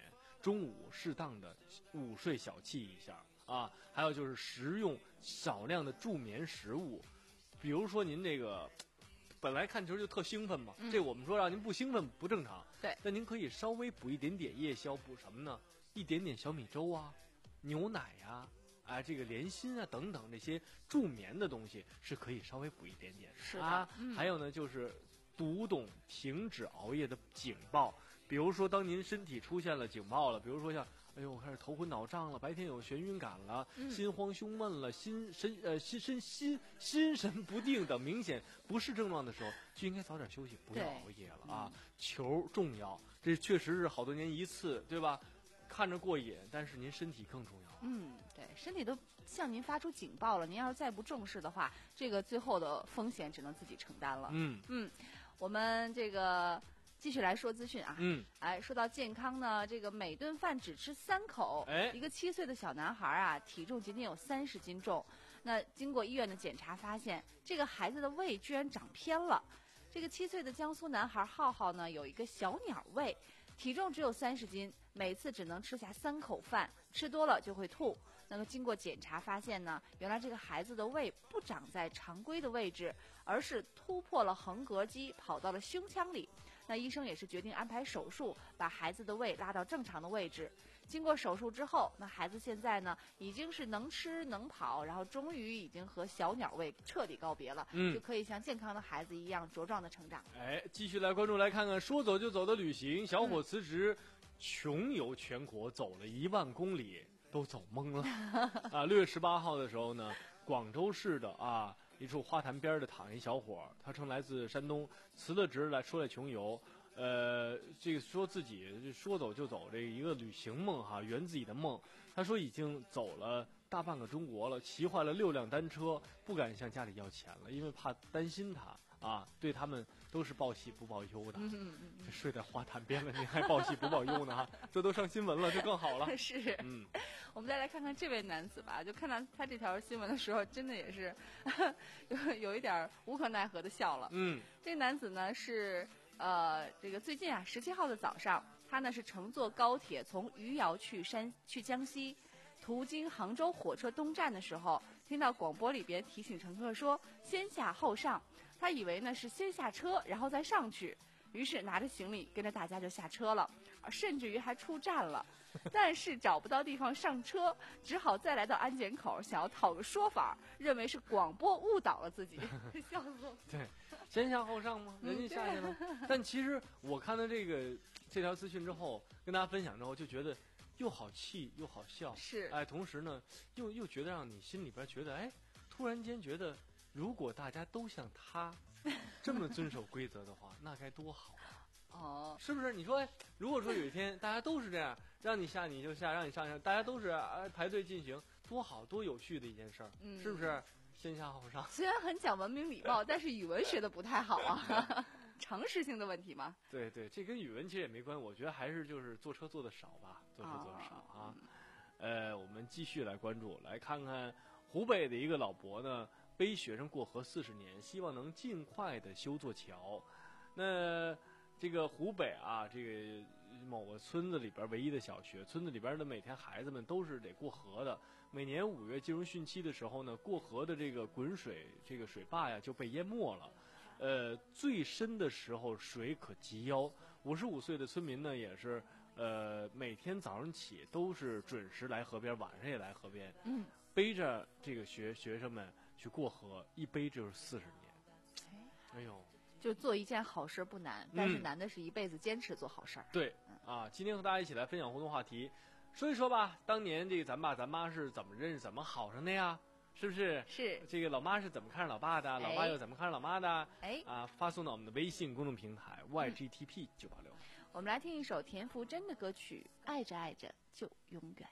中午适当的午睡小憩一下啊，还有就是食用少量的助眠食物，比如说您这个本来看球就特兴奋嘛， 嗯、 这我们说让您不兴奋不正常， 对， 但您可以稍微补一点点夜宵，补什么呢？一点点小米粥啊，牛奶呀、啊。啊，这个莲心啊等等这些助眠的东西是可以稍微补一点点是的、 啊。 嗯、 还有呢，就是读懂停止熬夜的警报，比如说当您身体出现了警报了，比如说像哎呦我开始头昏脑胀了，白天有眩晕感了， 嗯、 心慌胸闷了，心神呃心身心心神不定等明显不适症状的时候，就应该早点休息，不要熬夜了啊。球重要，这确实是好多年一次，对吧？看着过瘾，但是您身体更重要。 嗯，对，身体都向您发出警报了，您要是再不重视的话，这个最后的风险只能自己承担了。 嗯嗯，我们这个继续来说资讯啊。 嗯， 哎，说到健康呢，这个每顿饭只吃三口， 哎， 一个七岁的小男孩啊，体重仅仅有三十斤重。那经过医院的检查，发现这个孩子的胃居然长偏了。这个七岁的江苏男孩浩浩呢，有一个小鸟胃。体重只有三十斤，每次只能吃下三口饭，吃多了就会吐。那么经过检查发现呢，原来这个孩子的胃不长在常规的位置，而是突破了横膈肌，跑到了胸腔里。那医生也是决定安排手术，把孩子的胃拉到正常的位置。经过手术之后，那孩子现在呢已经是能吃能跑，然后终于已经和小鸟胃彻底告别了， 嗯， 就可以像健康的孩子一样茁壮的成长。 哎，继续来关注来看看说走就走的旅行，小伙辞职，穷游全国，走了一万公里，都走懵了啊！六月十八号的时候呢，广州市的啊一处花坛边的躺一小伙，他称来自山东，辞了职来出来穷游。呃，这个说自己说走就走，这一个旅行梦哈，圆自己的梦。他说已经走了大半个中国了，骑坏了六辆单车，不敢向家里要钱了，因为怕担心他啊，对他们都是报喜不报忧的。 嗯嗯嗯， 这睡在花坛边了，您还报喜不报忧呢哈，这都上新闻了，就更好了。 是， 嗯， 我们再来看看这位男子吧，就看到他这条新闻的时候，真的也是有有一点无可奈何的笑了。 嗯， 这男子呢是。呃，这个最近啊，十七号的早上，他呢是乘坐高铁从余姚去山去江西，途经杭州火车东站的时候，听到广播里边提醒乘客说先下后上，他以为呢是先下车然后再上去，于是拿着行李跟着大家就下车了，甚至于还出站了，但是找不到地方上车，只好再来到安检口，想要讨个说法，认为是广播误导了自己，笑死我。 对。先下后上吗？人家下去了。嗯、但其实我看到这个这条资讯之后，跟大家分享之后，就觉得又好气又好笑。 是。 哎，同时呢，又又觉得让你心里边觉得，哎，突然间觉得，如果大家都像他这么遵守规则的话，那该多好啊！ 哦， 是不是？你说，哎，如果说有一天大家都是这样，让你下你就下，让你上下，大家都是啊排队进行，多好多有趣的一件事儿， 嗯、 是不是？先下后上， 虽然很讲文明礼貌，但是语文学的不太好啊，常识性的问题嘛。 对对，这跟语文其实也没关系，我觉得还是就是坐车坐的少吧，坐车坐的少啊。哦、呃，我们继续来关注，来看看湖北的一个老伯呢，背学生过河四十年，希望能尽快的修座桥。那这个湖北啊，这个某个村子里边唯一的小学，村子里边的每天孩子们都是得过河的。每年五月进入汛期的时候呢，过河的这个滚水这个水坝呀就被淹没了，呃，最深的时候水可及腰。五十五岁的村民呢也是，呃，每天早上起都是准时来河边，晚上也来河边， 嗯， 背着这个学学生们去过河，一背就是四十年。哎呦， 就做一件好事不难，但是难的是一辈子坚持做好事儿。 嗯、对，啊，今天和大家一起来分享互动话题。说一说吧，当年这个咱爸咱妈是怎么认识、怎么好上的呀？是不是？ 是。 这个老妈是怎么看着老爸的？老爸又怎么看着老妈的？ 哎， 啊，发送到我们的微信公众平台 Y G T P 九八六。 我们来听一首田馥甄的歌曲《爱着爱着就永远》。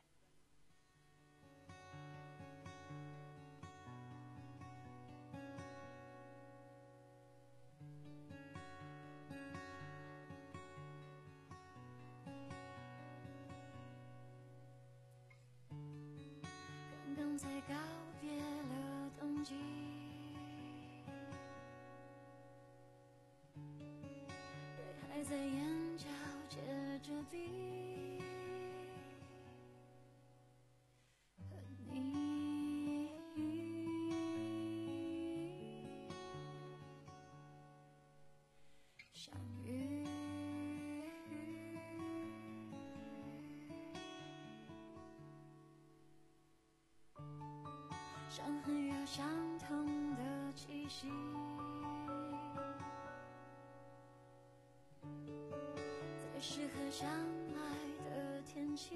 刚才告别了冬季，泪还在眼角结着冰， 伤痕有相同的气息，在适合相爱的天气，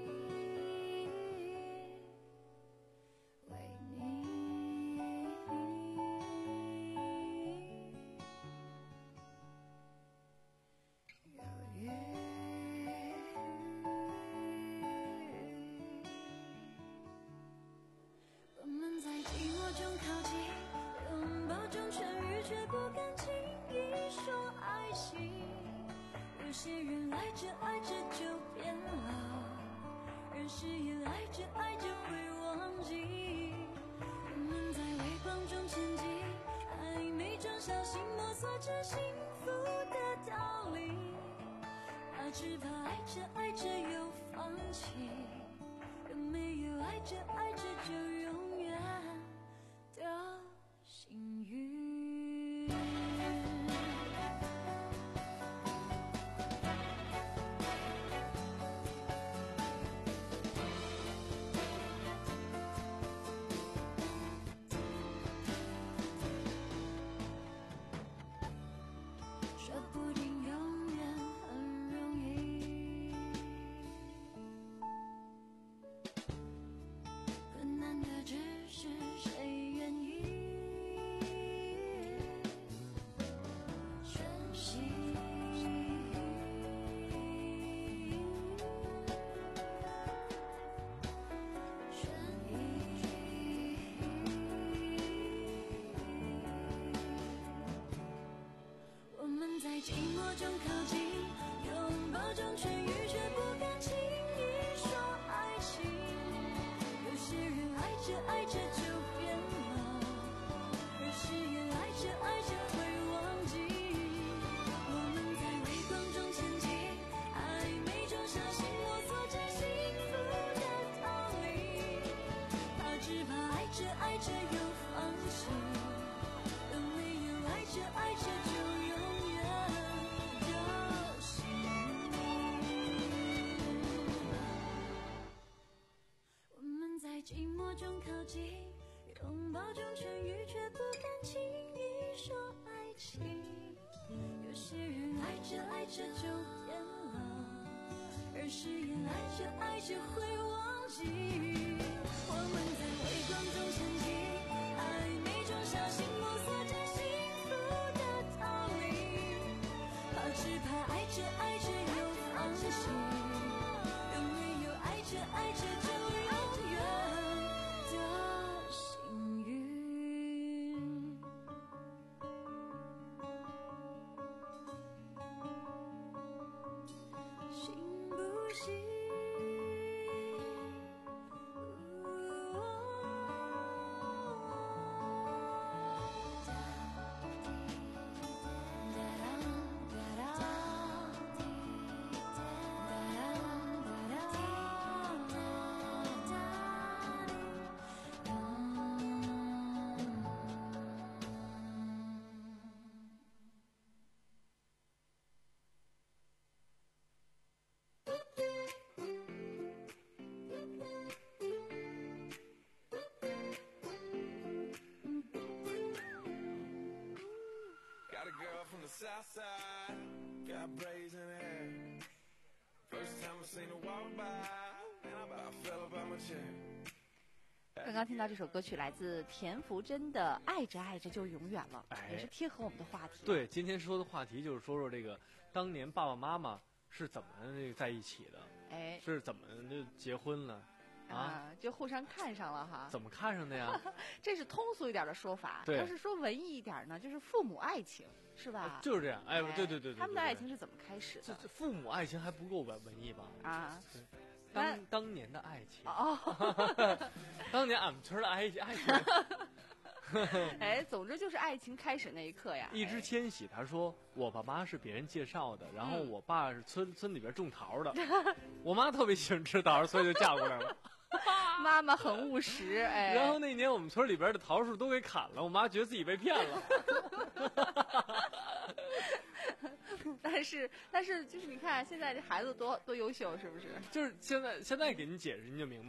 为你犹豫。我们在寂寞中靠近，拥抱中痊愈，却不敢轻易说爱情。有些人爱着爱着就变了，有些人爱着爱着会忘记。我们在微光中前进，暧昧中小心摸索着幸福的道理，怕只怕爱着爱着又放弃，有没有爱着爱着就永远的幸运？说不定永远很容易，困难的只是谁愿意珍惜。我们在寂寞中靠近，拥抱中痊愈，却不敢轻易说爱情。有些人爱着爱着就变了，有些人爱着爱着会忘记。我们在微光中前进，暧昧中小心摸索着幸福的道理，怕只怕爱着爱着又放弃，有没有爱着爱着就永远的幸运？我们在寂寞中靠近，拥抱中痊愈，却不敢轻易说爱情。有些人爱着爱着就变了，有些人爱着爱着会忘记。我们在微光中前进，暧昧中小心摸索着幸福的道理，怕只怕爱着爱着又放弃，有没有爱着爱着就永远的幸运？信不信？ Got a girl from the south side, got braids in her hair. First time I seen her walk by, and I about fell about my chair. 刚刚听到这首歌曲来自田馥甄的《爱着爱着就永远了》， 哎也是贴合我们的话题。 对，今天说的话题就是说说这个当年爸爸妈妈是怎么这个在一起的， 哎， 是怎么就结婚了啊？ 啊，就互相看上了哈。 怎么看上的呀？ 这是通俗一点的说法。 对要是说文艺一点呢，就是父母爱情，是吧？ 就是这样。哎，对对对对， 他们的爱情是怎么开始的？ 这这父母爱情还不够文文艺吧？ 啊， 当当年的爱情哦， 当年俺们村的爱爱情。 哎，总之就是爱情开始那一刻呀。 一支千玺他说我爸妈是别人介绍的，然后我爸是村村里边种桃的，我妈特别喜欢吃桃，所以就嫁过来了。 妈妈很务实，哎。 然后那年我们村里边的桃树都给砍了，我妈觉得自己被骗了。 但是但是就是你看现在这孩子多多优秀，是不是？ 就是现在现在给你解释您就明白了，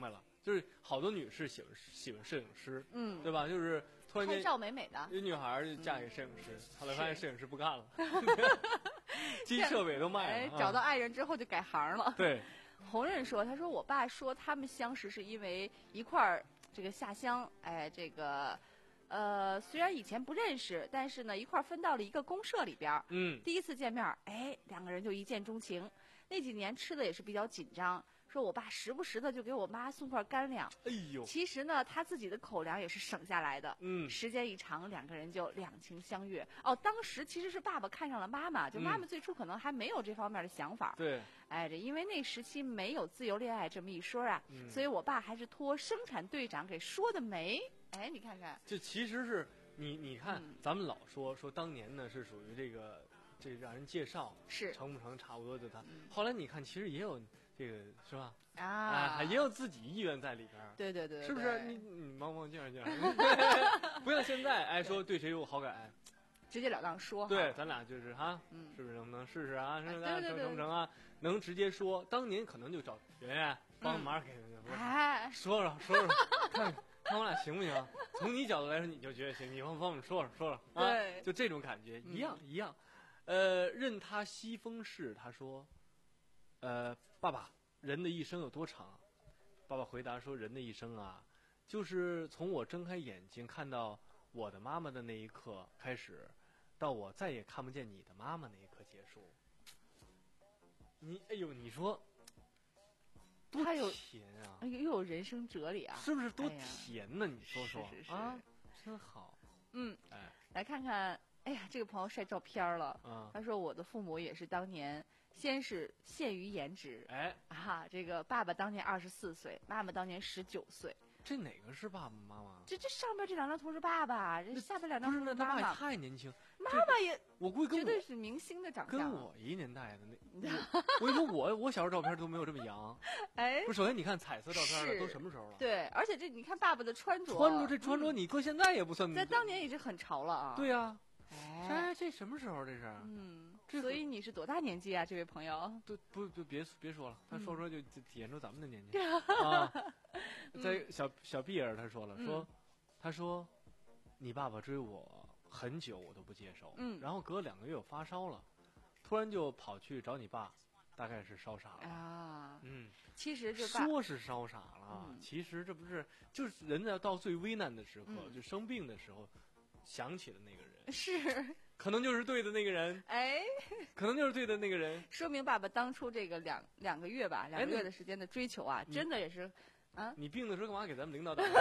就是好多女士喜欢喜欢摄影师， 嗯， 对吧？就是突然间拍照美美的， 有女孩就嫁给摄影师， 嗯、 后来发现摄影师不干了，机设备都卖了、 哎啊， 找到爱人之后就改行了。 对， 红润说，他说我爸说他们相识是因为一块儿这个下乡，哎，这个。呃，虽然以前不认识，但是呢，一块儿分到了一个公社里边。 嗯， 第一次见面，哎，两个人就一见钟情。那几年吃的也是比较紧张，说我爸时不时的就给我妈送块干粮。 哎呦， 其实呢，他自己的口粮也是省下来的。 嗯， 时间一长，两个人就两情相悦。哦，当时其实是爸爸看上了妈妈，就妈妈最初可能还没有这方面的想法。 对、嗯， 哎，这因为那时期没有自由恋爱这么一说啊， 嗯、 所以我爸还是托生产队长给说的媒。哎，你看看， 这其实是你你看、 嗯， 咱们老说说当年呢是属于这个这个、让人介绍是成不成差不多就他、 嗯， 后来你看其实也有这个是吧？ 啊， 啊也有自己意愿在里边。 对对 对, 对， 是不是？你你帮帮介绍介绍，不像现在哎说对谁有好感， 直截了当说。 对，咱俩就是哈， 嗯， 是不是能不能试试啊？是不是？ 对对对， 成不成啊？能直接说。当年可能就找圆圆帮忙给， 哎、 嗯，说说说说，看。看我俩行不行？从你角度来说，你就觉得行，你帮帮我们说说说说啊， 对， 就这种感觉一样、 嗯、 一样。呃，任他西风逝，他说，呃，爸爸，人的一生有多长？爸爸回答说，人的一生啊，就是从我睁开眼睛看到我的妈妈的那一刻开始，到我再也看不见你的妈妈那一刻结束。你哎呦，你说。多甜啊！ 又又有人生哲理啊！ 是不是多甜呢？哎、你说说是是是啊，真好。 嗯， 哎， 来看看，哎呀，这个朋友晒照片了。 嗯， 他说我的父母也是当年先是限于颜值， 哎啊，这个爸爸当年二十四岁，妈妈当年十九岁。 这哪个是爸爸妈妈？ 这这上边这两张图是爸爸，这下边两张图是妈妈。 不是那他爸也太年轻， 妈妈也我估计跟绝对是明星的长相， 跟我一年代的那。我跟你说，我我小时候照片都没有这么洋。 哎， 不是，首先你看彩色照片了，都什么时候了？ 对，而且这你看爸爸的穿着， 穿着这穿着，你搁现在也不算。 在当年也是很潮了啊。 对呀。 哎， 这什么时候这是？ 嗯，所以你是多大年纪啊，这位朋友？ 不不不，别别说了，他说说就就体现出咱们的年纪嗯、 啊。在小小碧儿他说了，说、嗯、他说你爸爸追我很久，我都不接受， 嗯， 然后隔两个月我发烧了，突然就跑去找你爸，大概是烧傻了啊。 嗯， 其实这说是烧傻了、 嗯， 其实这不是就是人家到最危难的时刻， 嗯、 就生病的时候。想起了那个人， 是， 可能就是对的那个人， 哎， 可能就是对的那个人。 说明爸爸当初这个两两个月吧，两个月的时间的追求啊， 哎、 真的也是，啊， 你病的时候干嘛给咱们领导打？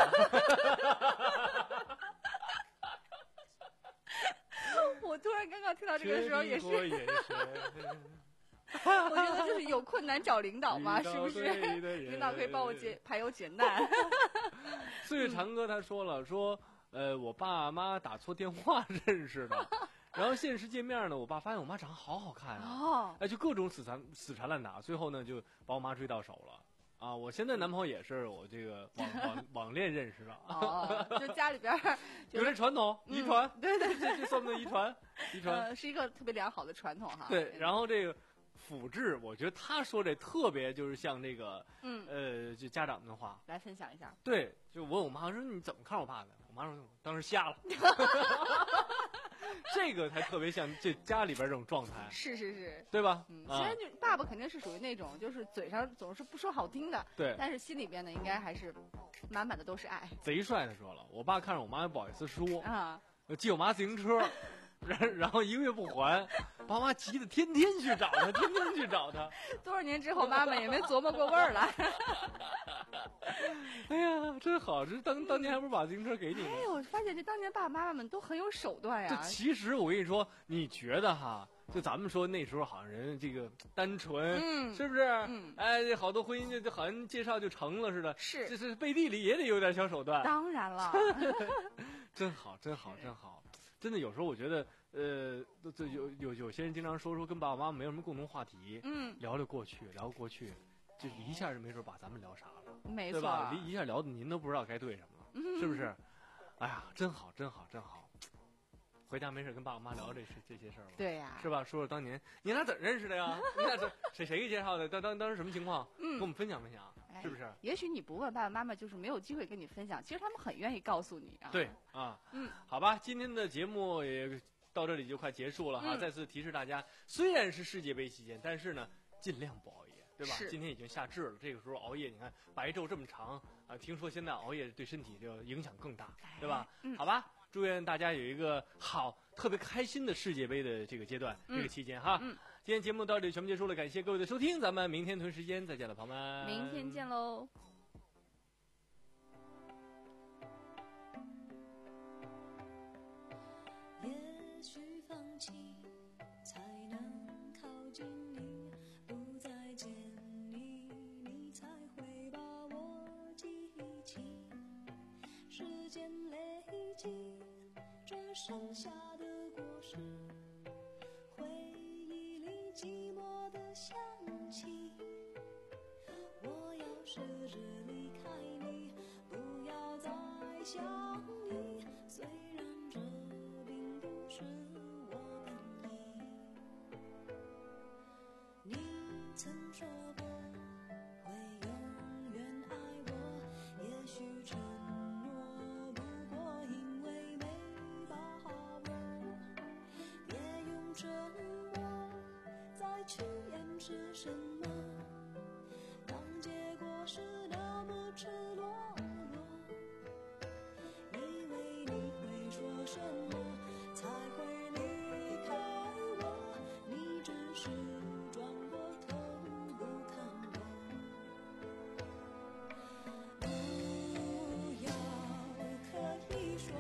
我突然刚刚听到这个的时候也是，我觉得就是有困难找领导嘛，是不是？领导可以帮我解排忧解难。 岁月长歌他说了说。呃，我爸妈打错电话认识的，然后现实见面呢，我爸发现我妈长得好好看啊， 哦， 哎，就各种死缠死缠烂打，最后呢就把我妈追到手了啊！我现在男朋友也是我这个网网网恋认识的， 哦，就家里边有这传统遗传、 嗯，对对， 这这算不算遗传？遗传、 呃、是一个特别良好的传统哈。 对，然后这个。辅质，我觉得他说这特别就是像这个， 嗯， 呃，就家长的话， 来分享一下。 对，就我问我妈说你怎么看我爸的？我妈说当时瞎了。这个才特别像这家里边这种状态。 是是是， 对吧？ 嗯，虽然就爸爸肯定是属于那种就是嘴上总是不说好听的， 对， 但是心里边呢应该还是满满的都是爱。 贼帅，他说了，我爸看着我妈也不好意思说啊， 借我妈自行车。然然后一个月不还，爸妈急得天天去找他，天天去找他。 多少年之后，妈妈也没琢磨过味儿来。 哎呀，真好！这当当年还不是把自行车给你吗？ 哎，我发现这当年爸爸妈妈们都很有手段呀。 这其实我跟你说，你觉得哈？就咱们说那时候好像人这个单纯， 嗯， 是不是？ 嗯， 哎，好多婚姻就就好像介绍就成了似的。 是， 这是背地里也得有点小手段。 当然了， 真好，真好，真好。真的有时候我觉得，呃，这有有有些人经常说说跟爸爸妈妈没有什么共同话题， 嗯， 聊聊过去，聊过去，就一下就没准把咱们聊傻了， 没错， 对吧？一下聊的您都不知道该对什么了， 嗯、 是不是？哎呀，真好，真好，真好。回家没事跟爸爸妈妈聊这些这些事儿吧， 对呀、啊， 是吧？说说当年你俩怎么认识的呀？你俩这谁谁给介绍的？当当当时什么情况？ 嗯， 跟我们分享分享。 是不是？ 也许你不问，爸爸妈妈就是没有机会跟你分享，其实他们很愿意告诉你啊。 对啊， 嗯， 好吧，今天的节目也到这里就快结束了哈。 嗯、 再次提示大家，虽然是世界杯期间，但是呢，尽量不熬夜，对吧？今天已经夏至了，这个时候熬夜，你看白昼这么长啊，听说现在熬夜对身体就影响更大，对吧？ 嗯、 好吧，祝愿大家有一个好、特别开心的世界杯的这个阶段、 嗯、 这个期间哈。 嗯。 今天节目到这里全部结束了，感谢各位的收听，咱们明天同一时间再见了，朋友们。 明天见喽。 也许放弃才能靠近你，不再见你，你才会把我记起。时间累积这剩下的果实，回忆里寂寞的香气。我要试着离开你，不要再想你，虽然这并不是我本意。你曾说过会永远爱我，也许承诺不过因为没把握，别用沉默再去掩饰什么，当结果是那么赤裸裸，以为你会说什么才会离开我，你只是转过头不看我。不要刻意说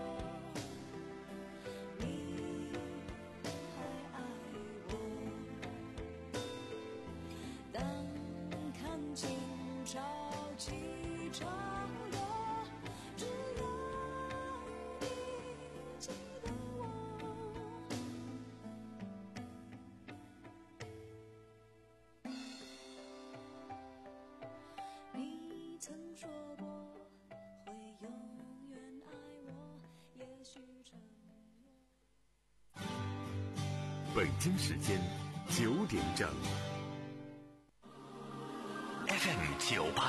你还爱我，当看尽潮起潮落，只要你记得我。你曾说过会永远爱我，也许承诺。 北京时间九点整。F M 九八。